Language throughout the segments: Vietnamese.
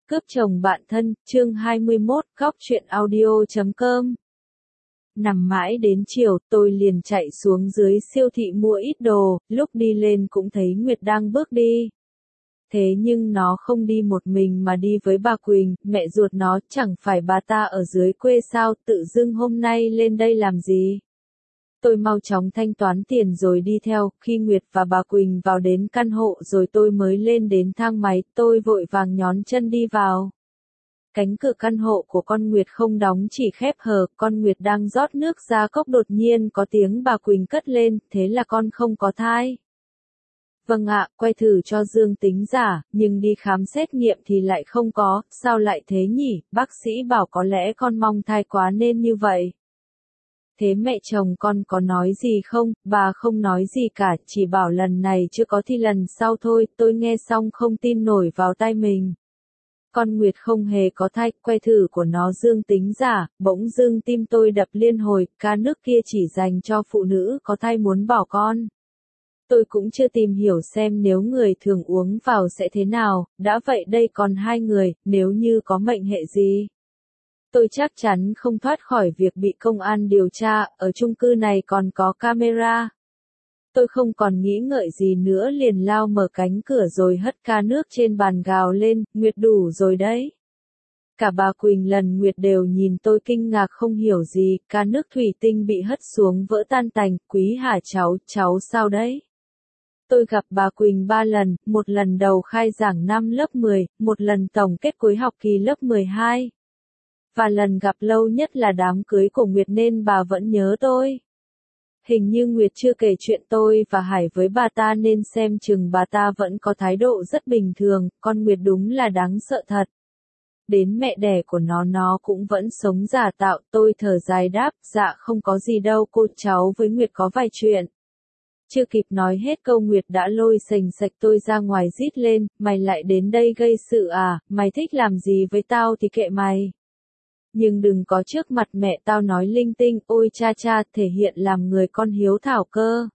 Cướp chồng bạn thân, chương 21, góc truyện audio.com. Nằm mãi đến chiều, tôi liền chạy xuống dưới siêu thị mua ít đồ, lúc đi lên cũng thấy Nguyệt đang bước đi. Thế nhưng nó không đi một mình mà đi với bà Quỳnh, mẹ ruột nó, chẳng phải bà ta ở dưới quê sao, tự dưng hôm nay lên đây làm gì. Tôi mau chóng thanh toán tiền rồi đi theo, khi Nguyệt và bà Quỳnh vào đến căn hộ rồi tôi mới lên đến thang máy, tôi vội vàng nhón chân đi vào. Cánh cửa căn hộ của con Nguyệt không đóng chỉ khép hờ, con Nguyệt đang rót nước ra cốc đột nhiên có tiếng bà Quỳnh cất lên, thế là con không có thai. Vâng ạ, quay thử cho dương tính giả, nhưng đi khám xét nghiệm thì lại không có, sao lại thế nhỉ, bác sĩ bảo có lẽ con mong thai quá nên như vậy. Thế mẹ chồng con có nói gì không? Bà không nói gì cả, chỉ bảo lần này chưa có thì lần sau thôi, tôi nghe xong không tin nổi vào tai mình. Con Nguyệt không hề có thai, que thử của nó dương tính giả, bỗng dưng tim tôi đập liên hồi, ca nước kia chỉ dành cho phụ nữ có thai muốn bỏ con. Tôi cũng chưa tìm hiểu xem nếu người thường uống vào sẽ thế nào, đã vậy đây còn hai người, nếu như có mệnh hệ gì. Tôi chắc chắn không thoát khỏi việc bị công an điều tra, ở chung cư này còn có camera. Tôi không còn nghĩ ngợi gì nữa liền lao mở cánh cửa rồi hất ca nước trên bàn gào lên, Nguyệt đủ rồi đấy. Cả bà Quỳnh lần Nguyệt đều nhìn tôi kinh ngạc không hiểu gì, ca nước thủy tinh bị hất xuống vỡ tan tành, Quý hả cháu sao đấy? Tôi gặp bà Quỳnh 3 lần, một lần đầu khai giảng năm lớp 10, một lần tổng kết cuối học kỳ lớp 12. Và lần gặp lâu nhất là đám cưới của Nguyệt nên bà vẫn nhớ tôi. Hình như Nguyệt chưa kể chuyện tôi và Hải với bà ta nên xem chừng bà ta vẫn có thái độ rất bình thường, con Nguyệt đúng là đáng sợ thật. Đến mẹ đẻ của nó cũng vẫn sống giả tạo, tôi thở dài đáp, dạ không có gì đâu cô, cháu với Nguyệt có vài chuyện. Chưa kịp nói hết câu Nguyệt đã lôi sành sạch tôi ra ngoài rít lên, mày lại đến đây gây sự à, mày thích làm gì với tao thì kệ mày. Nhưng đừng có trước mặt mẹ tao nói linh tinh, ôi cha, thể hiện làm người con hiếu thảo cơ.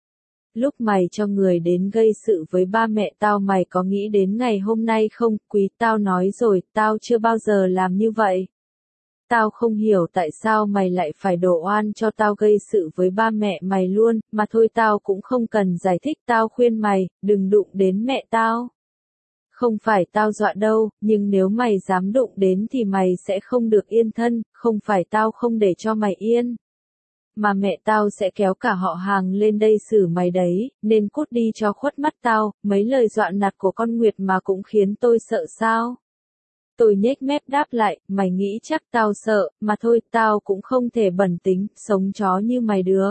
Lúc mày cho người đến gây sự với ba mẹ tao mày có nghĩ đến ngày hôm nay không, Quý tao nói rồi, tao chưa bao giờ làm như vậy. Tao không hiểu tại sao mày lại phải đổ oan cho tao gây sự với ba mẹ mày luôn, mà thôi tao cũng không cần giải thích, tao khuyên mày, đừng đụng đến mẹ tao. Không phải tao dọa đâu, nhưng nếu mày dám đụng đến thì mày sẽ không được yên thân, không phải tao không để cho mày yên. Mà mẹ tao sẽ kéo cả họ hàng lên đây xử mày đấy, nên cút đi cho khuất mắt tao, mấy lời dọa nạt của con Nguyệt mà cũng khiến tôi sợ sao. Tôi nhếch mép đáp lại, mày nghĩ chắc tao sợ, mà thôi tao cũng không thể bẩn tính, sống chó như mày được.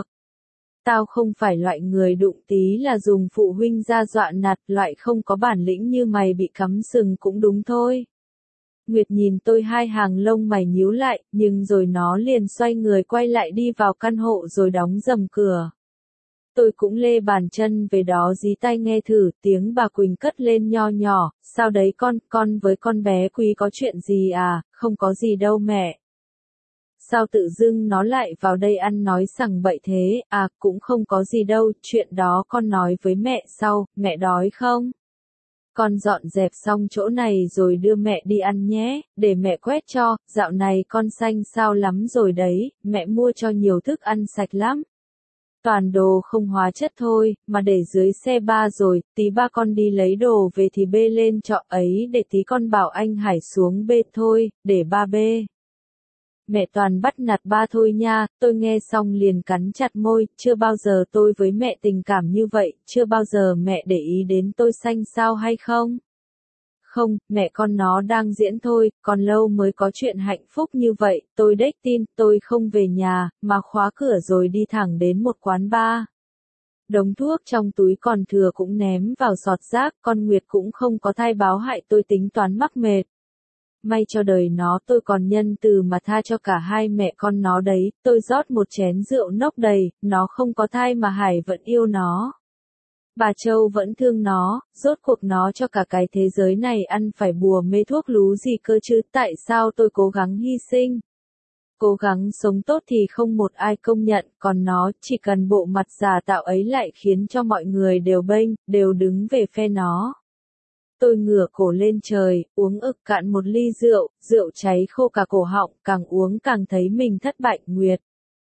Tao không phải loại người đụng tí là dùng phụ huynh ra dọa nạt, loại không có bản lĩnh như mày bị cắm sừng cũng đúng thôi. Nguyệt nhìn tôi hai hàng lông mày nhíu lại, nhưng rồi nó liền xoay người quay lại đi vào căn hộ rồi đóng rầm cửa. Tôi cũng lê bàn chân về đó dí tai nghe thử, tiếng bà Quỳnh cất lên nho nhỏ, sao đấy con với con bé Quý có chuyện gì à, không có gì đâu mẹ. Sao tự dưng nó lại vào đây ăn nói sằng bậy thế, à cũng không có gì đâu, chuyện đó con nói với mẹ sau, mẹ đói không? Con dọn dẹp xong chỗ này rồi đưa mẹ đi ăn nhé, để mẹ quét cho, dạo này con xanh xao lắm rồi đấy, mẹ mua cho nhiều thức ăn sạch lắm. Toàn đồ không hóa chất thôi, mà để dưới xe ba rồi, tí ba con đi lấy đồ về thì bê lên trọ ấy để tí con bảo anh Hải xuống bê thôi, để ba bê. Mẹ toàn bắt nạt ba thôi nha, tôi nghe xong liền cắn chặt môi, chưa bao giờ tôi với mẹ tình cảm như vậy, chưa bao giờ mẹ để ý đến tôi xanh sao hay không? Không, mẹ con nó đang diễn thôi, còn lâu mới có chuyện hạnh phúc như vậy, tôi đếch tin, tôi không về nhà, mà khóa cửa rồi đi thẳng đến một quán bar. Đống thuốc trong túi còn thừa cũng ném vào giọt rác, con Nguyệt cũng không có thai báo hại tôi tính toán mắc mệt. May cho đời nó tôi còn nhân từ mà tha cho cả hai mẹ con nó đấy, tôi rót một chén rượu nốc đầy, nó không có thai mà Hải vẫn yêu nó. Bà Châu vẫn thương nó, rốt cuộc nó cho cả cái thế giới này ăn phải bùa mê thuốc lú gì cơ chứ, tại sao tôi cố gắng hy sinh? Cố gắng sống tốt thì không một ai công nhận, còn nó chỉ cần bộ mặt giả tạo ấy lại khiến cho mọi người đều bênh, đều đứng về phe nó. Tôi ngửa cổ lên trời, uống ực cạn một ly rượu, rượu cháy khô cả cổ họng, càng uống càng thấy mình thất bại. Nguyệt,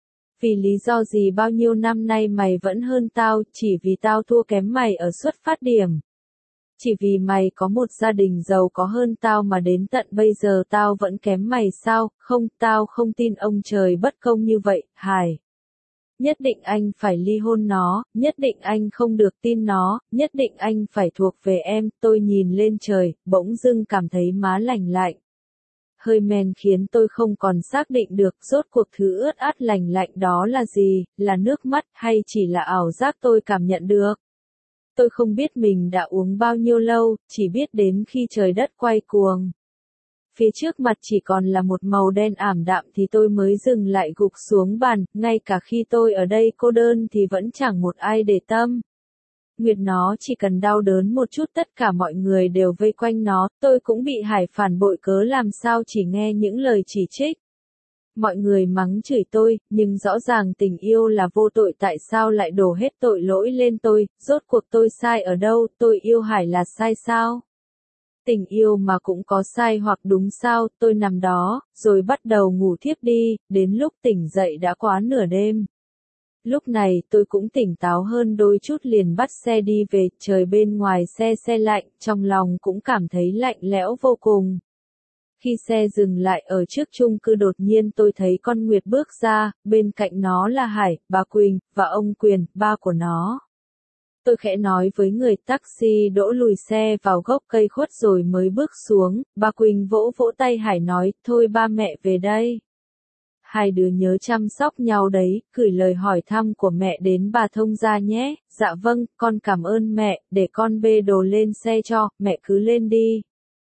vì lý do gì bao nhiêu năm nay mày vẫn hơn tao, chỉ vì tao thua kém mày ở xuất phát điểm. Chỉ vì mày có một gia đình giàu có hơn tao mà đến tận bây giờ tao vẫn kém mày sao? Không, tao không tin ông trời bất công như vậy, Hải. Nhất định anh phải ly hôn nó, nhất định anh không được tin nó, nhất định anh phải thuộc về em. Tôi nhìn lên trời, bỗng dưng cảm thấy má lạnh lạnh. Hơi men khiến tôi không còn xác định được rốt cuộc thứ ướt át lạnh lạnh đó là gì, là nước mắt hay chỉ là ảo giác tôi cảm nhận được. Tôi không biết mình đã uống bao nhiêu lâu, chỉ biết đến khi trời đất quay cuồng. Phía trước mặt chỉ còn là một màu đen ảm đạm thì tôi mới dừng lại gục xuống bàn, ngay cả khi tôi ở đây cô đơn thì vẫn chẳng một ai để tâm. Nguyệt nó chỉ cần đau đớn một chút tất cả mọi người đều vây quanh nó, tôi cũng bị Hải phản bội cớ làm sao chỉ nghe những lời chỉ trích. Mọi người mắng chửi tôi, nhưng rõ ràng tình yêu là vô tội tại sao lại đổ hết tội lỗi lên tôi, rốt cuộc tôi sai ở đâu, tôi yêu Hải là sai sao? Tình yêu mà cũng có sai hoặc đúng sao, tôi nằm đó, rồi bắt đầu ngủ thiếp đi, đến lúc tỉnh dậy đã quá nửa đêm. Lúc này tôi cũng tỉnh táo hơn đôi chút liền bắt xe đi về, trời bên ngoài xe lạnh, trong lòng cũng cảm thấy lạnh lẽo vô cùng. Khi xe dừng lại ở trước chung cư đột nhiên tôi thấy con Nguyệt bước ra, bên cạnh nó là Hải, bà Quỳnh, và ông Quyền, ba của nó. Tôi khẽ nói với người taxi đỗ lùi xe vào gốc cây khuất rồi mới bước xuống, bà Quỳnh vỗ vỗ tay Hải nói, thôi ba mẹ về đây. Hai đứa nhớ chăm sóc nhau đấy, gửi lời hỏi thăm của mẹ đến bà thông gia nhé, dạ vâng, con cảm ơn mẹ, để con bê đồ lên xe cho, mẹ cứ lên đi.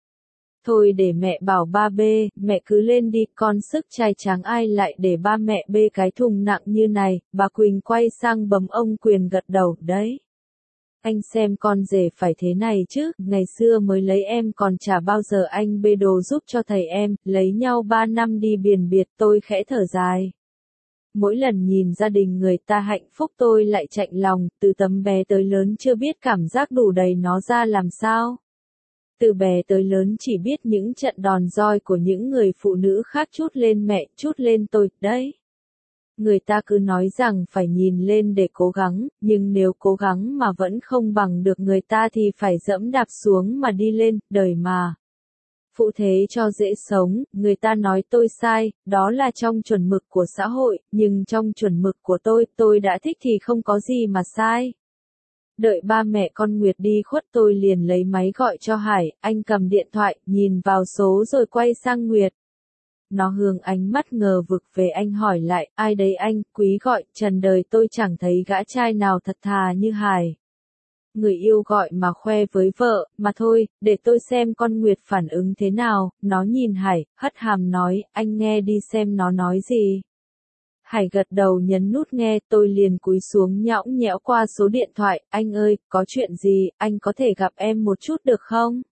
Thôi để mẹ bảo ba bê, mẹ cứ lên đi, con sức trai tráng ai lại để ba mẹ bê cái thùng nặng như này, bà Quỳnh quay sang bấm ông Quyền gật đầu, đấy. Anh xem con rể phải thế này chứ, ngày xưa mới lấy em còn chả bao giờ anh bê đồ giúp cho thầy em, lấy nhau 3 năm đi biển biệt tôi khẽ thở dài. Mỗi lần nhìn gia đình người ta hạnh phúc tôi lại chạnh lòng, từ tấm bé tới lớn chưa biết cảm giác đủ đầy nó ra làm sao. Từ bé tới lớn chỉ biết những trận đòn roi của những người phụ nữ khác chút lên mẹ, chút lên tôi, đấy. Người ta cứ nói rằng phải nhìn lên để cố gắng, nhưng nếu cố gắng mà vẫn không bằng được người ta thì phải dẫm đạp xuống mà đi lên, đời mà. Phụ thế cho dễ sống, người ta nói tôi sai, đó là trong chuẩn mực của xã hội, nhưng trong chuẩn mực của tôi đã thích thì không có gì mà sai. Đợi ba mẹ con Nguyệt đi khuất tôi liền lấy máy gọi cho Hải, anh cầm điện thoại, nhìn vào số rồi quay sang Nguyệt. Nó hướng ánh mắt ngờ vực về anh hỏi lại, ai đấy anh, quý gọi, trần đời tôi chẳng thấy gã trai nào thật thà như Hải. Người yêu gọi mà khoe với vợ, mà thôi, để tôi xem con Nguyệt phản ứng thế nào, nó nhìn Hải, hất hàm nói, anh nghe đi xem nó nói gì. Hải gật đầu nhấn nút nghe, tôi liền cúi xuống nhõng nhẽo qua số điện thoại, anh ơi, có chuyện gì, anh có thể gặp em một chút được không?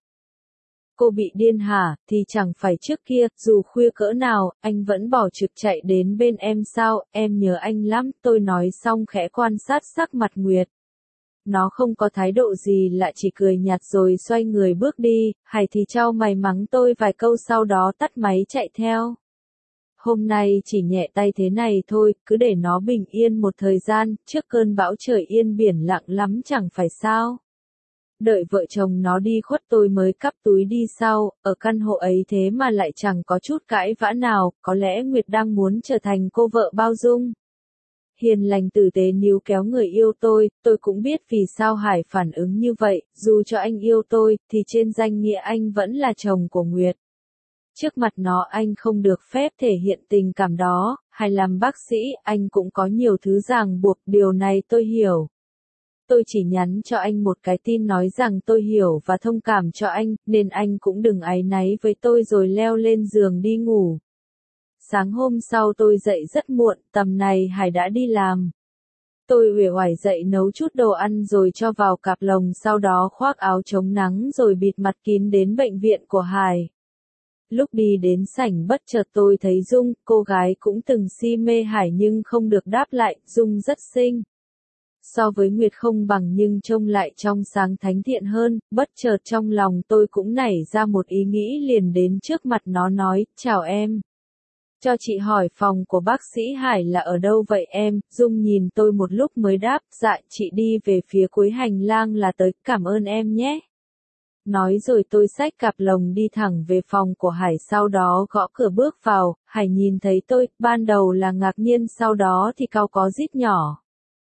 Cô bị điên hả, thì chẳng phải trước kia, dù khuya cỡ nào, anh vẫn bỏ trực chạy đến bên em sao, em nhớ anh lắm, tôi nói xong khẽ quan sát sắc mặt Nguyệt. Nó không có thái độ gì lạ chỉ cười nhạt rồi xoay người bước đi, Hải thì trao mày mắng tôi vài câu sau đó tắt máy chạy theo. Hôm nay chỉ nhẹ tay thế này thôi, cứ để nó bình yên một thời gian, trước cơn bão trời yên biển lặng lắm chẳng phải sao. Đợi vợ chồng nó đi khuất tôi mới cắp túi đi sau, ở căn hộ ấy thế mà lại chẳng có chút cãi vã nào, có lẽ Nguyệt đang muốn trở thành cô vợ bao dung. Hiền lành tử tế níu kéo người yêu tôi cũng biết vì sao Hải phản ứng như vậy, dù cho anh yêu tôi, thì trên danh nghĩa anh vẫn là chồng của Nguyệt. Trước mặt nó anh không được phép thể hiện tình cảm đó, hay làm bác sĩ, anh cũng có nhiều thứ ràng buộc, điều này tôi hiểu. Tôi chỉ nhắn cho anh một cái tin nói rằng tôi hiểu và thông cảm cho anh, nên anh cũng đừng áy náy với tôi rồi leo lên giường đi ngủ. Sáng hôm sau tôi dậy rất muộn, tầm này Hải đã đi làm. Tôi uể oải dậy nấu chút đồ ăn rồi cho vào cặp lồng sau đó khoác áo chống nắng rồi bịt mặt kín đến bệnh viện của Hải. Lúc đi đến sảnh bất chợt tôi thấy Dung, cô gái cũng từng si mê Hải nhưng không được đáp lại, Dung rất xinh. So với Nguyệt không bằng nhưng trông lại trong sáng thánh thiện hơn, bất chợt trong lòng tôi cũng nảy ra một ý nghĩ liền đến trước mặt nó nói, chào em. Cho chị hỏi phòng của bác sĩ Hải là ở đâu vậy em? Dung nhìn tôi một lúc mới đáp, dạ chị đi về phía cuối hành lang là tới, cảm ơn em nhé. Nói rồi tôi xách cặp lồng đi thẳng về phòng của Hải, sau đó gõ cửa bước vào. Hải nhìn thấy tôi, ban đầu là ngạc nhiên, sau đó thì cau có rít nhỏ.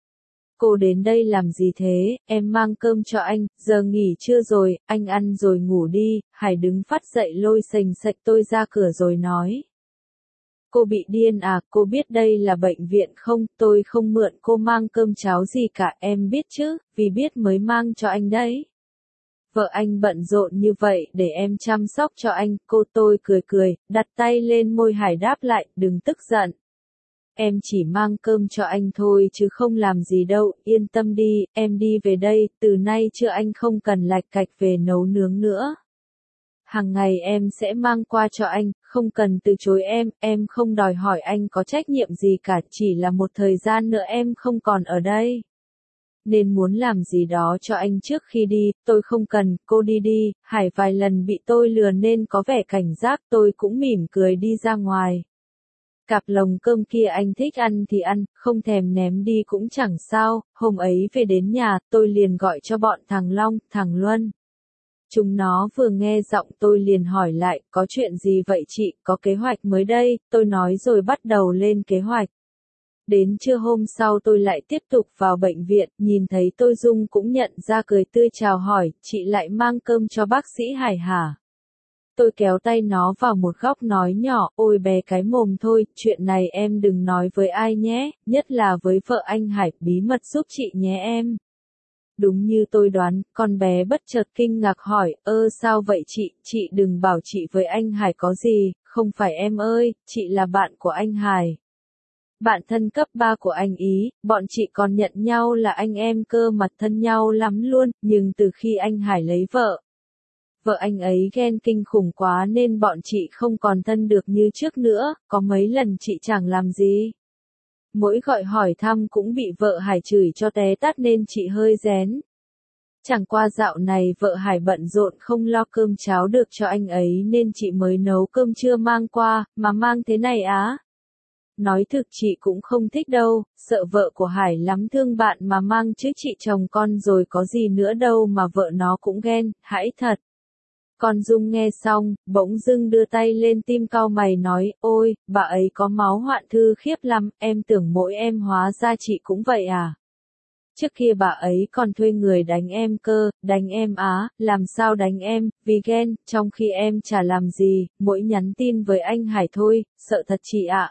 Cô đến đây làm gì thế, em mang cơm cho anh, giờ nghỉ trưa rồi, anh ăn rồi ngủ đi. Hải đứng phát dậy lôi xềnh xệch tôi ra cửa rồi nói. Cô bị điên à, cô biết đây là bệnh viện không, tôi không mượn cô mang cơm cháo gì cả, em biết chứ, vì biết mới mang cho anh đấy. Vợ anh bận rộn như vậy để em chăm sóc cho anh, tôi cười cười, đặt tay lên môi Hải đáp lại, đừng tức giận. Em chỉ mang cơm cho anh thôi chứ không làm gì đâu, yên tâm đi, em đi về đây, từ nay trưa anh không cần lạch cạch về nấu nướng nữa. Hàng ngày em sẽ mang qua cho anh, không cần từ chối em không đòi hỏi anh có trách nhiệm gì cả, chỉ là một thời gian nữa em không còn ở đây. Nên muốn làm gì đó cho anh trước khi đi, tôi không cần, cô đi đi. Hải vài lần bị tôi lừa nên có vẻ cảnh giác, tôi cũng mỉm cười đi ra ngoài. Cặp lồng cơm kia anh thích ăn thì ăn, không thèm ném đi cũng chẳng sao. Hôm ấy về đến nhà, tôi liền gọi cho bọn thằng Long, thằng Luân. Chúng nó vừa nghe giọng tôi liền hỏi lại, có chuyện gì vậy chị, có kế hoạch mới đây, tôi nói rồi bắt đầu lên kế hoạch. Đến trưa hôm sau tôi lại tiếp tục vào bệnh viện, nhìn thấy tôi Dung cũng nhận ra cười tươi chào hỏi, chị lại mang cơm cho bác sĩ Hải hả? Tôi kéo tay nó vào một góc nói nhỏ, ôi bé cái mồm thôi, chuyện này em đừng nói với ai nhé, nhất là với vợ anh Hải, bí mật giúp chị nhé em. Đúng như tôi đoán, con bé bất chợt kinh ngạc hỏi, sao vậy chị đừng bảo chị với anh Hải có gì, không phải em ơi, chị là bạn của anh Hải. Bạn thân cấp 3 của anh ý, bọn chị còn nhận nhau là anh em cơ mà thân nhau lắm luôn, nhưng từ khi anh Hải lấy vợ. Vợ anh ấy ghen kinh khủng quá nên bọn chị không còn thân được như trước nữa, có mấy lần chị chẳng làm gì. Mỗi gọi hỏi thăm cũng bị vợ Hải chửi cho té tát nên chị hơi rén. Chẳng qua dạo này vợ Hải bận rộn không lo cơm cháo được cho anh ấy nên chị mới nấu cơm trưa mang qua, mà mang thế này á. Nói thực chị cũng không thích đâu, sợ vợ của Hải lắm thương bạn mà mang chứ chị chồng con rồi có gì nữa đâu mà vợ nó cũng ghen, hãi thật. Con Dung nghe xong, bỗng dưng đưa tay lên tim cau mày nói, ôi, bà ấy có máu hoạn thư khiếp lắm, em tưởng mỗi em hóa ra chị cũng vậy à. Trước kia bà ấy còn thuê người đánh em cơ, đánh em á, làm sao đánh em, vì ghen, trong khi em chả làm gì, mỗi nhắn tin với anh Hải thôi, sợ thật chị ạ.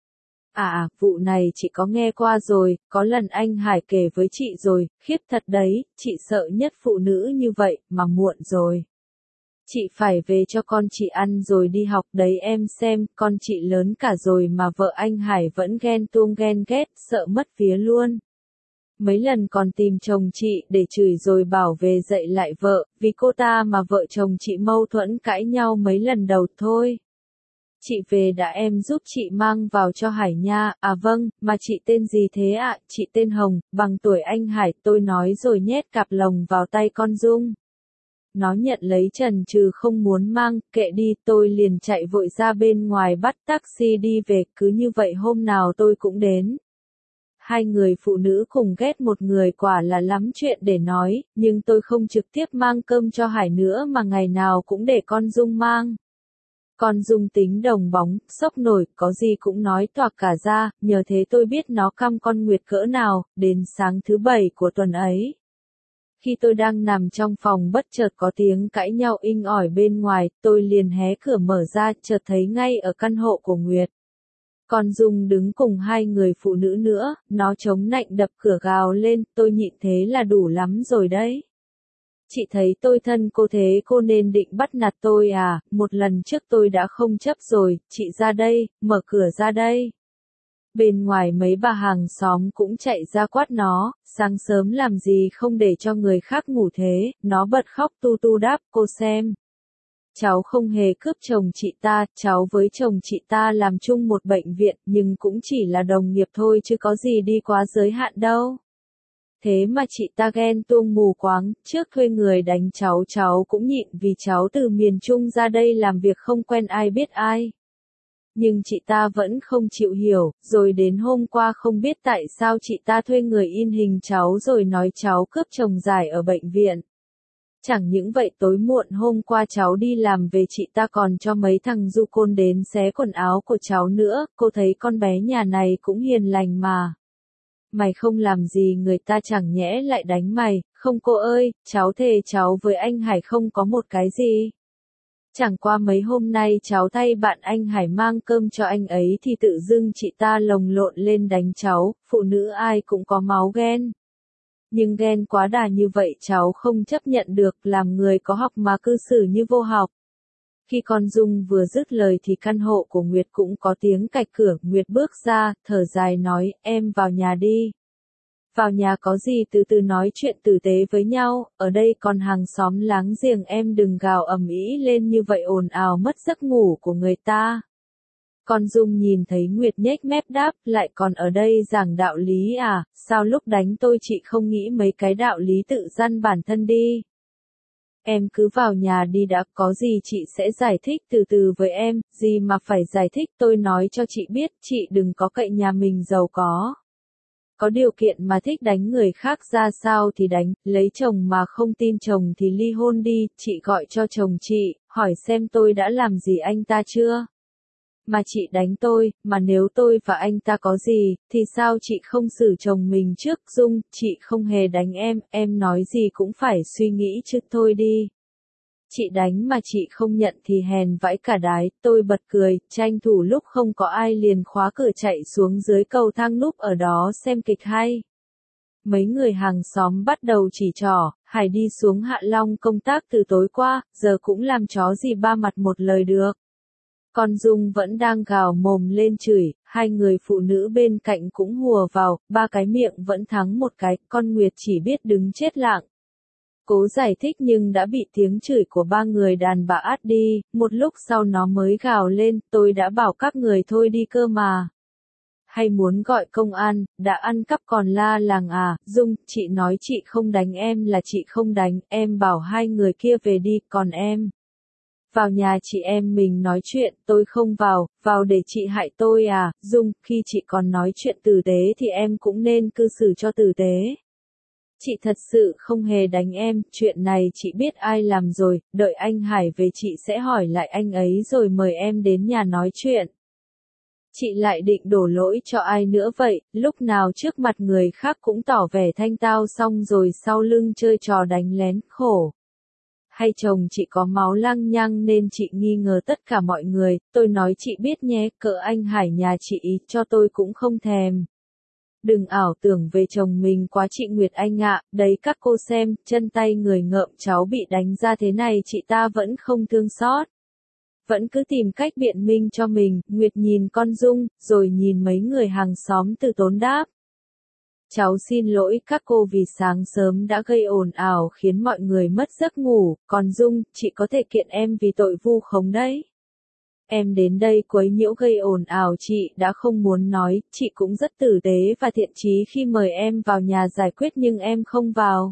Vụ này chị có nghe qua rồi, có lần anh Hải kể với chị rồi, khiếp thật đấy, chị sợ nhất phụ nữ như vậy, mà muộn rồi. Chị phải về cho con chị ăn rồi đi học đấy em xem, con chị lớn cả rồi mà vợ anh Hải vẫn ghen tuông ghen ghét, sợ mất vía luôn. Mấy lần còn tìm chồng chị để chửi rồi bảo về dạy lại vợ, vì cô ta mà vợ chồng chị mâu thuẫn cãi nhau mấy lần đầu thôi. Chị về đã em giúp chị mang vào cho Hải nha, vâng, mà chị tên gì thế ạ, chị tên Hồng, bằng tuổi anh Hải, tôi nói rồi nhét cặp lồng vào tay con Dung. Nó nhận lấy chần chừ không muốn mang, kệ đi, tôi liền chạy vội ra bên ngoài bắt taxi đi về, cứ như vậy hôm nào tôi cũng đến. Hai người phụ nữ cùng ghét một người quả là lắm chuyện để nói, nhưng tôi không trực tiếp mang cơm cho Hải nữa mà ngày nào cũng để con Dung mang. Con Dung tính đồng bóng, sốc nổi, có gì cũng nói toạc cả ra, nhờ thế tôi biết nó căm con Nguyệt cỡ nào, đến sáng thứ 7 của tuần ấy. Khi tôi đang nằm trong phòng bất chợt có tiếng cãi nhau inh ỏi bên ngoài, tôi liền hé cửa mở ra, chợt thấy ngay ở căn hộ của Nguyệt. Con Dung đứng cùng hai người phụ nữ nữa, nó chống nạnh đập cửa gào lên, tôi nhịn thế là đủ lắm rồi đấy. Chị thấy tôi thân cô thế cô nên định bắt nạt tôi à, một lần trước tôi đã không chấp rồi, chị ra đây, mở cửa ra đây. Bên ngoài mấy bà hàng xóm cũng chạy ra quát nó, sáng sớm làm gì không để cho người khác ngủ thế, nó bật khóc tu tu đáp, cô xem. Cháu không hề cướp chồng chị ta, cháu với chồng chị ta làm chung một bệnh viện, nhưng cũng chỉ là đồng nghiệp thôi chứ có gì đi quá giới hạn đâu. Thế mà chị ta ghen tuông mù quáng, trước thuê người đánh cháu cũng nhịn vì cháu từ miền Trung ra đây làm việc không quen ai biết ai. Nhưng chị ta vẫn không chịu hiểu, rồi đến hôm qua không biết tại sao chị ta thuê người in hình cháu rồi nói cháu cướp chồng giải ở bệnh viện. Chẳng những vậy tối muộn hôm qua cháu đi làm về chị ta còn cho mấy thằng du côn đến xé quần áo của cháu nữa, cô thấy con bé nhà này cũng hiền lành mà. Mày không làm gì người ta chẳng nhẽ lại đánh mày, không cô ơi, cháu thề cháu với anh Hải không có một cái gì. Chẳng qua mấy hôm nay cháu thay bạn anh Hải mang cơm cho anh ấy thì tự dưng chị ta lồng lộn lên đánh cháu, phụ nữ ai cũng có máu ghen. Nhưng ghen quá đà như vậy cháu không chấp nhận được, làm người có học mà cư xử như vô học. Khi con Dung vừa dứt lời thì căn hộ của Nguyệt cũng có tiếng cạch cửa, Nguyệt bước ra, thở dài nói, em vào nhà đi. Vào nhà có gì từ từ nói chuyện tử tế với nhau, ở đây còn hàng xóm láng giềng em đừng gào ầm ĩ lên như vậy ồn ào mất giấc ngủ của người ta. Con Dung nhìn thấy Nguyệt nhếch mép đáp, lại còn ở đây giảng đạo lý à, sao lúc đánh tôi chị không nghĩ mấy cái đạo lý tự dăn bản thân đi. Em cứ vào nhà đi đã, có gì chị sẽ giải thích từ từ với em, gì mà phải giải thích tôi nói cho chị biết, chị đừng có cậy nhà mình giàu có. Có điều kiện mà thích đánh người khác ra sao thì đánh, lấy chồng mà không tin chồng thì ly hôn đi, chị gọi cho chồng chị, hỏi xem tôi đã làm gì anh ta chưa. Mà chị đánh tôi, mà nếu tôi và anh ta có gì, thì sao chị không xử chồng mình trước, Dung, chị không hề đánh em nói gì cũng phải suy nghĩ chứ thôi đi. Chị đánh mà chị không nhận thì hèn vãi cả đái, tôi bật cười, tranh thủ lúc không có ai liền khóa cửa chạy xuống dưới cầu thang núp ở đó xem kịch hay. Mấy người hàng xóm bắt đầu chỉ trỏ, Hải đi xuống Hạ Long công tác từ tối qua, giờ cũng làm chó gì ba mặt một lời được. Con Dung vẫn đang gào mồm lên chửi, hai người phụ nữ bên cạnh cũng hùa vào, ba cái miệng vẫn thắng một cái, con Nguyệt chỉ biết đứng chết lặng. Cố giải thích nhưng đã bị tiếng chửi của ba người đàn bà át đi, một lúc sau nó mới gào lên, tôi đã bảo các người thôi đi cơ mà. Hay muốn gọi công an, đã ăn cắp còn la làng à, Dung, chị nói chị không đánh em là chị không đánh, em bảo hai người kia về đi, còn em. Vào nhà chị em mình nói chuyện, tôi không vào để chị hại tôi à, Dung, khi chị còn nói chuyện tử tế thì em cũng nên cư xử cho tử tế. Chị thật sự không hề đánh em, chuyện này chị biết ai làm rồi, đợi anh Hải về chị sẽ hỏi lại anh ấy rồi mời em đến nhà nói chuyện. Chị lại định đổ lỗi cho ai nữa vậy, lúc nào trước mặt người khác cũng tỏ vẻ thanh tao xong rồi sau lưng chơi trò đánh lén, khổ. Hay chồng chị có máu lăng nhăng nên chị nghi ngờ tất cả mọi người, tôi nói chị biết nhé, cỡ anh Hải nhà chị ý cho tôi cũng không thèm. Đừng ảo tưởng về chồng mình quá chị Nguyệt Anh ạ, đấy các cô xem, chân tay người ngợm cháu bị đánh ra thế này chị ta vẫn không thương xót. Vẫn cứ tìm cách biện minh cho mình, Nguyệt nhìn con Dung, rồi nhìn mấy người hàng xóm từ tốn đáp. Cháu xin lỗi các cô vì sáng sớm đã gây ồn ào khiến mọi người mất giấc ngủ, còn Dung, chị có thể kiện em vì tội vu khống đấy. Em đến đây quấy nhiễu gây ồn ào chị đã không muốn nói, chị cũng rất tử tế và thiện chí khi mời em vào nhà giải quyết nhưng em không vào.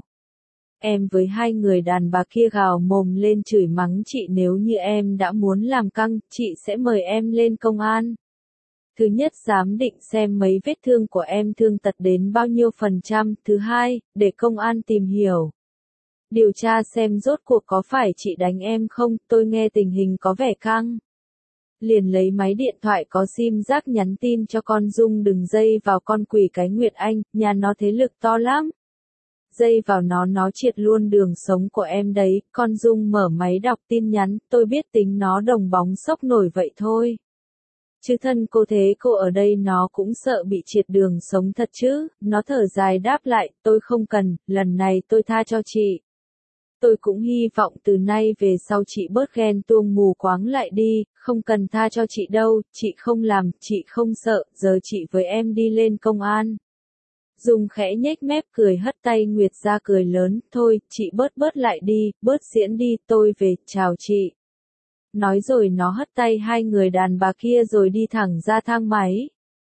Em với hai người đàn bà kia gào mồm lên chửi mắng chị nếu như em đã muốn làm căng, chị sẽ mời em lên công an. Thứ nhất giám định xem mấy vết thương của em thương tật đến bao nhiêu %, thứ hai, để công an tìm hiểu. Điều tra xem rốt cuộc có phải chị đánh em không, tôi nghe tình hình có vẻ căng. Liền lấy máy điện thoại có sim rác nhắn tin cho con Dung đừng dây vào con quỷ cái Nguyệt Anh, nhà nó thế lực to lắm. Dây vào nó triệt luôn đường sống của em đấy, con Dung mở máy đọc tin nhắn, tôi biết tính nó đồng bóng sốc nổi vậy thôi. Chứ thân cô thế cô ở đây nó cũng sợ bị triệt đường sống thật chứ, nó thở dài đáp lại, tôi không cần, lần này tôi tha cho chị. Tôi cũng hy vọng từ nay về sau chị bớt ghen tuông mù quáng lại đi, không cần tha cho chị đâu, chị không làm, chị không sợ, giờ chị với em đi lên công an. Dung khẽ nhếch mép cười hất tay Nguyệt ra cười lớn, thôi, chị bớt lại đi, bớt diễn đi, tôi về, chào chị. Nói rồi nó hất tay hai người đàn bà kia rồi đi thẳng ra thang máy.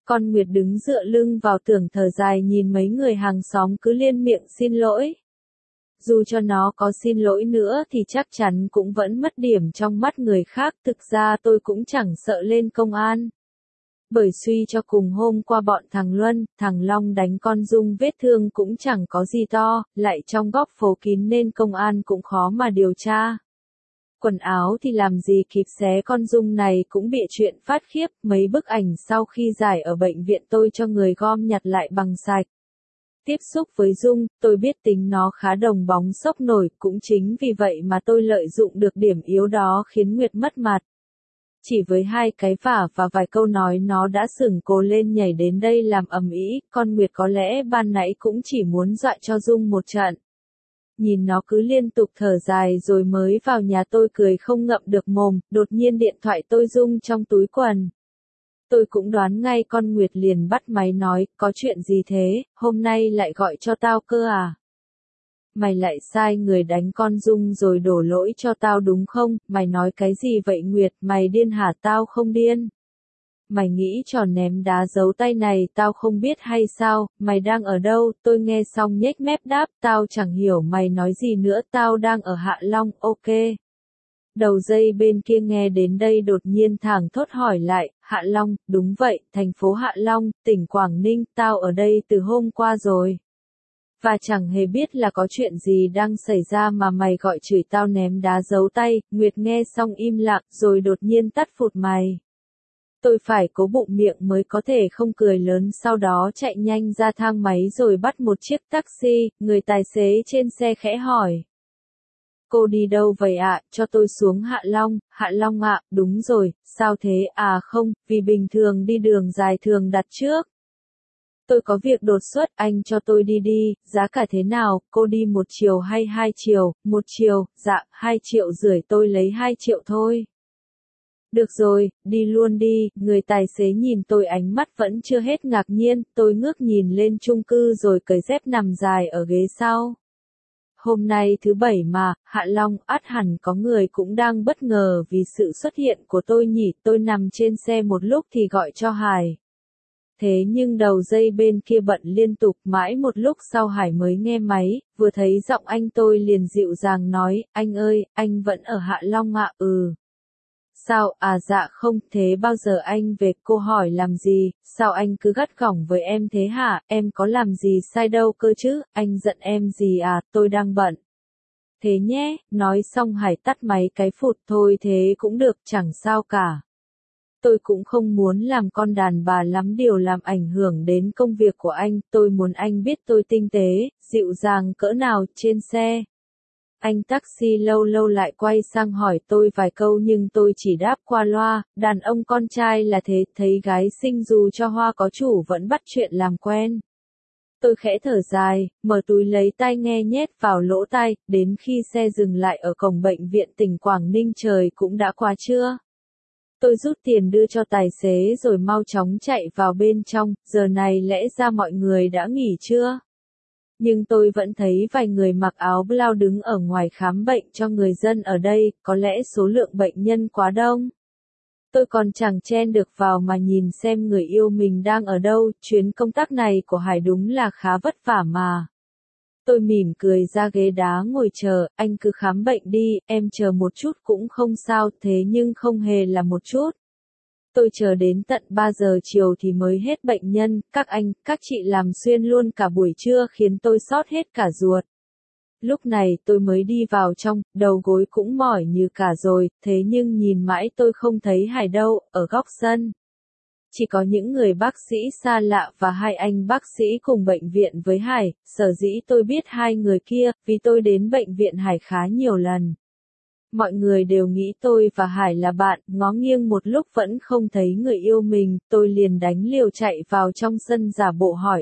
Con Nguyệt đứng dựa lưng vào tường thở dài nhìn mấy người hàng xóm cứ liên miệng xin lỗi. Dù cho nó có xin lỗi nữa thì chắc chắn cũng vẫn mất điểm trong mắt người khác, thực ra tôi cũng chẳng sợ lên công an. Bởi suy cho cùng hôm qua bọn thằng Luân, thằng Long đánh con Dung vết thương cũng chẳng có gì to, lại trong góc phố kín nên công an cũng khó mà điều tra. Quần áo thì làm gì kịp xé con Dung này cũng bịa chuyện phát khiếp, mấy bức ảnh sau khi giải ở bệnh viện tôi cho người gom nhặt lại bằng sạch. Tiếp xúc với Dung, tôi biết tính nó khá đồng bóng sốc nổi, cũng chính vì vậy mà tôi lợi dụng được điểm yếu đó khiến Nguyệt mất mặt. Chỉ với hai cái vả và vài câu nói nó đã sửng cồ lên nhảy đến đây làm ầm ĩ, con Nguyệt có lẽ ban nãy cũng chỉ muốn dọa cho Dung một trận. Nhìn nó cứ liên tục thở dài rồi mới vào nhà tôi cười không ngậm được mồm, đột nhiên điện thoại tôi rung trong túi quần. Tôi cũng đoán ngay con Nguyệt liền bắt máy nói, có chuyện gì thế, hôm nay lại gọi cho tao cơ à? Mày lại sai người đánh con Dung rồi đổ lỗi cho tao đúng không? Mày nói cái gì vậy Nguyệt, mày điên hả? Tao không điên. Mày nghĩ trò ném đá giấu tay này tao không biết hay sao, mày đang ở đâu? Tôi nghe xong nhếch mép đáp, tao chẳng hiểu mày nói gì nữa, tao đang ở Hạ Long, ok. Đầu dây bên kia nghe đến đây đột nhiên thảng thốt hỏi lại, Hạ Long, đúng vậy, thành phố Hạ Long, tỉnh Quảng Ninh, tao ở đây từ hôm qua rồi. Và chẳng hề biết là có chuyện gì đang xảy ra mà mày gọi chửi tao ném đá giấu tay, Nguyệt nghe xong im lặng rồi đột nhiên tắt phụt mày. Tôi phải cố bụng miệng mới có thể không cười lớn, sau đó chạy nhanh ra thang máy rồi bắt một chiếc taxi, người tài xế trên xe khẽ hỏi. Cô đi đâu vậy ạ? Cho tôi xuống Hạ Long ạ, đúng rồi, sao thế? À không, vì bình thường đi đường dài thường đặt trước. Tôi có việc đột xuất, anh cho tôi đi đi, giá cả thế nào, cô đi 1 chiều hay 2 chiều? 1 chiều, dạ, 2,5 triệu, tôi lấy 2 triệu thôi. Được rồi, đi luôn đi, người tài xế nhìn tôi ánh mắt vẫn chưa hết ngạc nhiên, tôi ngước nhìn lên chung cư rồi cởi dép nằm dài ở ghế sau. Hôm nay thứ Bảy mà, Hạ Long, ắt hẳn có người cũng đang bất ngờ vì sự xuất hiện của tôi nhỉ, tôi nằm trên xe một lúc thì gọi cho Hải. Thế nhưng đầu dây bên kia bận liên tục, mãi một lúc sau Hải mới nghe máy, vừa thấy giọng anh tôi liền dịu dàng nói, anh ơi, anh vẫn ở Hạ Long ạ? Ừ. Sao, à dạ không, thế bao giờ anh về? Cô hỏi làm gì, sao anh cứ gắt gỏng với em thế hả, em có làm gì sai đâu cơ chứ, anh giận em gì à, tôi đang bận. Thế nhé, nói xong Hải tắt máy cái phụt, thôi thế cũng được, chẳng sao cả. Tôi cũng không muốn làm con đàn bà lắm điều làm ảnh hưởng đến công việc của anh, tôi muốn anh biết tôi tinh tế, dịu dàng cỡ nào trên xe. Anh taxi lâu lâu lại quay sang hỏi tôi vài câu nhưng tôi chỉ đáp qua loa, đàn ông con trai là thế, thấy gái xinh dù cho hoa có chủ vẫn bắt chuyện làm quen. Tôi khẽ thở dài, mở túi lấy tai nghe nhét vào lỗ tai, đến khi xe dừng lại ở cổng bệnh viện tỉnh Quảng Ninh trời cũng đã qua trưa. Tôi rút tiền đưa cho tài xế rồi mau chóng chạy vào bên trong, giờ này lẽ ra mọi người đã nghỉ trưa. Nhưng tôi vẫn thấy vài người mặc áo blau đứng ở ngoài khám bệnh cho người dân ở đây, có lẽ số lượng bệnh nhân quá đông. Tôi còn chẳng chen được vào mà nhìn xem người yêu mình đang ở đâu, chuyến công tác này của Hải đúng là khá vất vả mà. Tôi mỉm cười ra ghế đá ngồi chờ, anh cứ khám bệnh đi, em chờ một chút cũng không sao, thế nhưng không hề là một chút. Tôi chờ đến tận 3 giờ chiều thì mới hết bệnh nhân, các anh, các chị làm xuyên luôn cả buổi trưa khiến tôi xót hết cả ruột. Lúc này tôi mới đi vào trong, đầu gối cũng mỏi như cả rồi, thế nhưng nhìn mãi tôi không thấy Hải đâu, ở góc sân. Chỉ có những người bác sĩ xa lạ và hai anh bác sĩ cùng bệnh viện với Hải, sở dĩ tôi biết hai người kia, vì tôi đến bệnh viện Hải khá nhiều lần. Mọi người đều nghĩ tôi và Hải là bạn, ngó nghiêng một lúc vẫn không thấy người yêu mình, tôi liền đánh liều chạy vào trong sân giả bộ hỏi,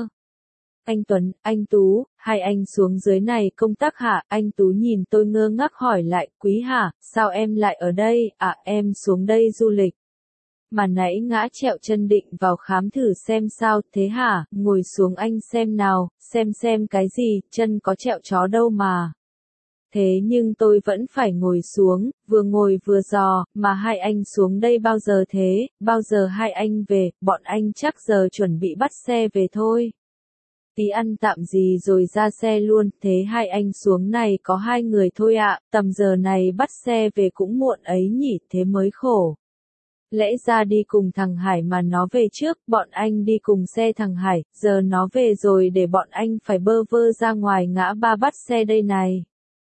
anh Tuấn, anh Tú, hai anh xuống dưới này công tác hả? Anh Tú nhìn tôi ngơ ngác hỏi lại, Quý hả, sao em lại ở đây? À, em xuống đây du lịch. Mà nãy ngã trẹo chân định vào khám thử xem sao, thế hả, ngồi xuống anh xem nào, xem cái gì, chân có trẹo chó đâu mà. Thế nhưng tôi vẫn phải ngồi xuống, vừa ngồi vừa dò, mà hai anh xuống đây bao giờ thế, bao giờ hai anh về, bọn anh chắc giờ chuẩn bị bắt xe về thôi. Tí ăn tạm gì rồi ra xe luôn, thế hai anh xuống này có hai người thôi ạ, tầm giờ này bắt xe về cũng muộn ấy nhỉ, thế mới khổ. Lẽ ra đi cùng thằng Hải mà nó về trước, bọn anh đi cùng xe thằng Hải, giờ nó về rồi để bọn anh phải bơ vơ ra ngoài ngã ba bắt xe đây này.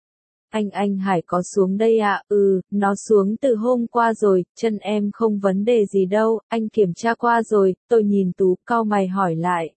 Anh Hải có xuống đây ạ? Nó xuống từ hôm qua rồi, chân em không vấn đề gì đâu, anh kiểm tra qua rồi, tôi nhìn Tú, cau mày hỏi lại.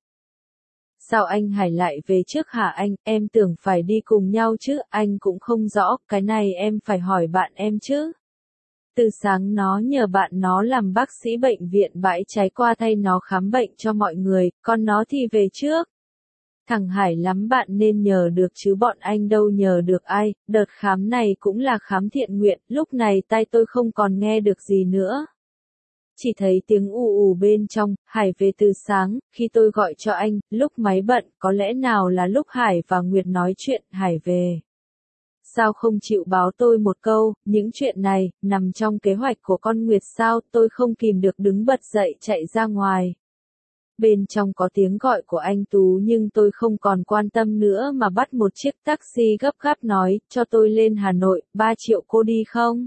Sao anh Hải lại về trước hả anh, em tưởng phải đi cùng nhau chứ, anh cũng không rõ, cái này em phải hỏi bạn em chứ. Từ sáng nó nhờ bạn nó làm bác sĩ bệnh viện Bãi Cháy qua thay nó khám bệnh cho mọi người, còn nó thì về trước. Thằng Hải lắm bạn nên nhờ được chứ bọn anh đâu nhờ được ai, đợt khám này cũng là khám thiện nguyện, lúc này tai tôi không còn nghe được gì nữa. Chỉ thấy tiếng ù ù bên trong, Hải về từ sáng, khi tôi gọi cho anh, lúc máy bận, có lẽ nào là lúc Hải và Nguyệt nói chuyện, Hải về. Sao không chịu báo tôi một câu, những chuyện này, nằm trong kế hoạch của con Nguyệt sao, tôi không kìm được đứng bật dậy chạy ra ngoài. Bên trong có tiếng gọi của anh Tú nhưng tôi không còn quan tâm nữa mà bắt một chiếc taxi gấp gáp nói, cho tôi lên Hà Nội, 3 triệu cô đi không?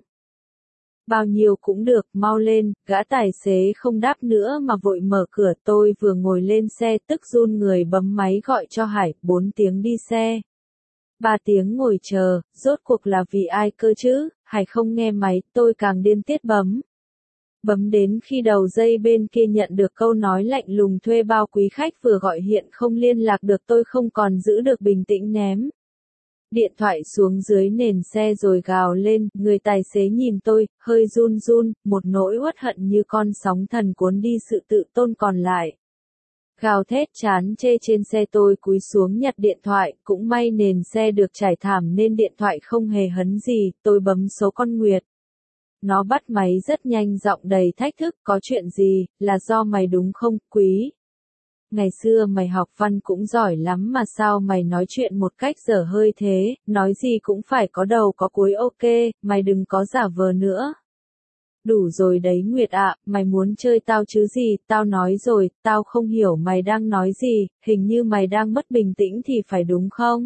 Bao nhiêu cũng được, mau lên, gã tài xế không đáp nữa mà vội mở cửa, tôi vừa ngồi lên xe tức run người bấm máy gọi cho Hải, 4 tiếng đi xe. 3 tiếng ngồi chờ, rốt cuộc là vì ai cơ chứ, Hải không nghe máy, tôi càng điên tiết bấm. Bấm đến khi đầu dây bên kia nhận được câu nói lạnh lùng thuê bao quý khách vừa gọi hiện không liên lạc được tôi không còn giữ được bình tĩnh ném. Điện thoại xuống dưới nền xe rồi gào lên, người tài xế nhìn tôi, hơi run run, một nỗi uất hận như con sóng thần cuốn đi sự tự tôn còn lại. Gào thét chán chê trên xe tôi cúi xuống nhặt điện thoại, cũng may nền xe được trải thảm nên điện thoại không hề hấn gì, tôi bấm số con Nguyệt. Nó bắt máy rất nhanh giọng đầy thách thức, có chuyện gì, là do mày đúng không, Quý? Ngày xưa mày học văn cũng giỏi lắm mà sao mày nói chuyện một cách dở hơi thế, nói gì cũng phải có đầu có cuối ok, mày đừng có giả vờ nữa. Đủ rồi đấy Nguyệt ạ, mày muốn chơi tao chứ gì, tao nói rồi, tao không hiểu mày đang nói gì, hình như mày đang mất bình tĩnh thì phải đúng không?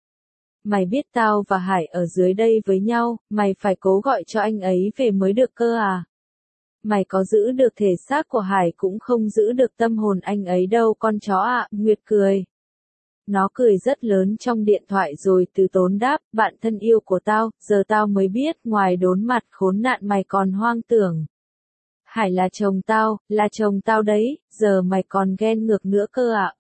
Mày biết tao và Hải ở dưới đây với nhau, mày phải cố gọi cho anh ấy về mới được cơ à? Mày có giữ được thể xác của Hải cũng không giữ được tâm hồn anh ấy đâu con chó ạ, Nguyệt cười. Nó cười rất lớn trong điện thoại rồi từ tốn đáp, bạn thân yêu của tao, giờ tao mới biết ngoài đốn mặt khốn nạn mày còn hoang tưởng. Hải là chồng tao đấy, giờ mày còn ghen ngược nữa cơ à,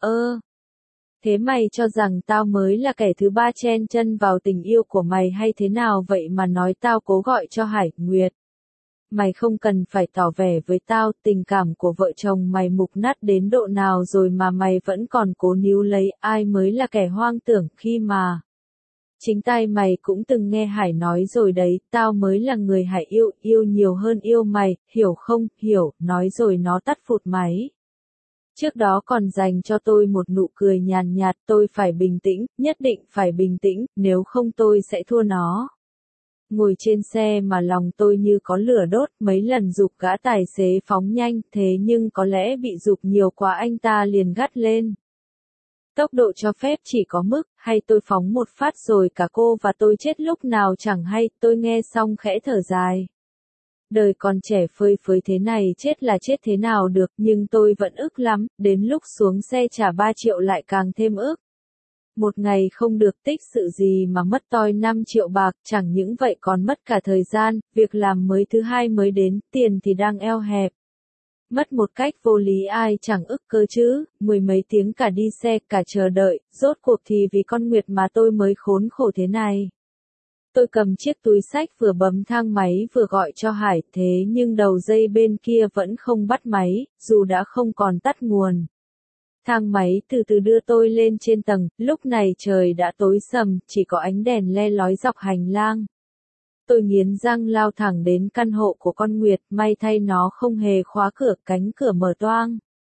Thế mày cho rằng tao mới là kẻ thứ ba chen chân vào tình yêu của mày hay thế nào vậy mà nói tao cố gọi cho Hải, Nguyệt. Mày không cần phải tỏ vẻ với tao, tình cảm của vợ chồng mày mục nát đến độ nào rồi mà mày vẫn còn cố níu lấy, ai mới là kẻ hoang tưởng khi mà. Chính tai mày cũng từng nghe Hải nói rồi đấy, tao mới là người Hải yêu, yêu nhiều hơn yêu mày, hiểu không, hiểu, nói rồi nó tắt phụt máy. Trước đó còn dành cho tôi một nụ cười nhàn nhạt, tôi phải bình tĩnh, nhất định phải bình tĩnh, nếu không tôi sẽ thua nó. Ngồi trên xe mà lòng tôi như có lửa đốt, mấy lần giục gã tài xế phóng nhanh, thế nhưng có lẽ bị giục nhiều quá anh ta liền gắt lên. Tốc độ cho phép chỉ có mức, hay tôi phóng một phát rồi cả cô và tôi chết lúc nào chẳng hay, tôi nghe xong khẽ thở dài. Đời còn trẻ phơi phới thế này chết là chết thế nào được, nhưng tôi vẫn ức lắm, đến lúc xuống xe trả 3 triệu lại càng thêm ức. Một ngày không được tích sự gì mà mất toi 5 triệu bạc, chẳng những vậy còn mất cả thời gian, việc làm mới thứ hai mới đến, tiền thì đang eo hẹp. Mất một cách vô lý ai chẳng ức cơ chứ, mười mấy tiếng cả đi xe, cả chờ đợi, rốt cuộc thì vì con Nguyệt mà tôi mới khốn khổ thế này. Tôi cầm chiếc túi xách vừa bấm thang máy vừa gọi cho Hải, thế nhưng đầu dây bên kia vẫn không bắt máy, dù đã không còn tắt nguồn. Thang máy từ từ đưa tôi lên trên tầng, lúc này trời đã tối sầm, chỉ có ánh đèn le lói dọc hành lang. Tôi nghiến răng lao thẳng đến căn hộ của con Nguyệt, may thay nó không hề khóa cửa, cánh cửa mở toang.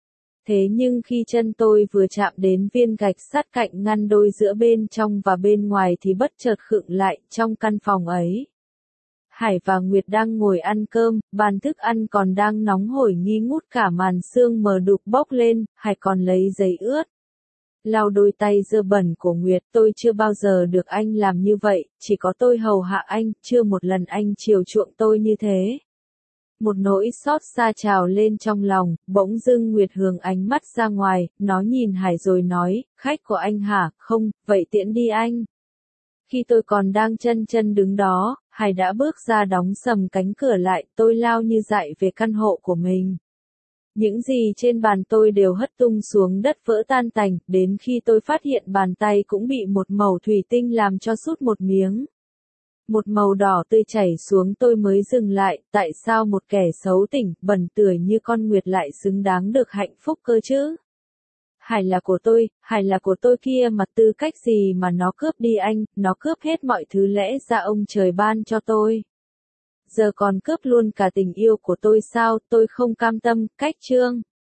Thế nhưng khi chân tôi vừa chạm đến viên gạch sắt cạnh ngăn đôi giữa bên trong và bên ngoài thì bất chợt khựng lại trong căn phòng ấy. Hải và Nguyệt đang ngồi ăn cơm, bàn thức ăn còn đang nóng hổi nghi ngút cả màn sương mờ đục bốc lên, Hải còn lấy giấy ướt lau đôi tay dơ bẩn của Nguyệt. Tôi chưa bao giờ được anh làm như vậy, chỉ có tôi hầu hạ anh, chưa một lần anh chiều chuộng tôi như thế. Một nỗi xót xa trào lên trong lòng, bỗng dưng Nguyệt hướng ánh mắt ra ngoài, nó nhìn Hải rồi nói, khách của anh hả, không, vậy tiễn đi anh. Khi tôi còn đang chân chân đứng đó, Hải đã bước ra đóng sầm cánh cửa lại, tôi lao như dại về căn hộ của mình. Những gì trên bàn tôi đều hất tung xuống đất vỡ tan tành, đến khi tôi phát hiện bàn tay cũng bị một mẩu thủy tinh làm cho sút một miếng. Một màu đỏ tươi chảy xuống tôi mới dừng lại, tại sao một kẻ xấu tỉnh, bẩn tưởi như con Nguyệt lại xứng đáng được hạnh phúc cơ chứ? Hải là của tôi kia mà tư cách gì mà nó cướp đi anh, nó cướp hết mọi thứ lẽ ra ông trời ban cho tôi. Giờ còn cướp luôn cả tình yêu của tôi sao, tôi không cam tâm, cách chương.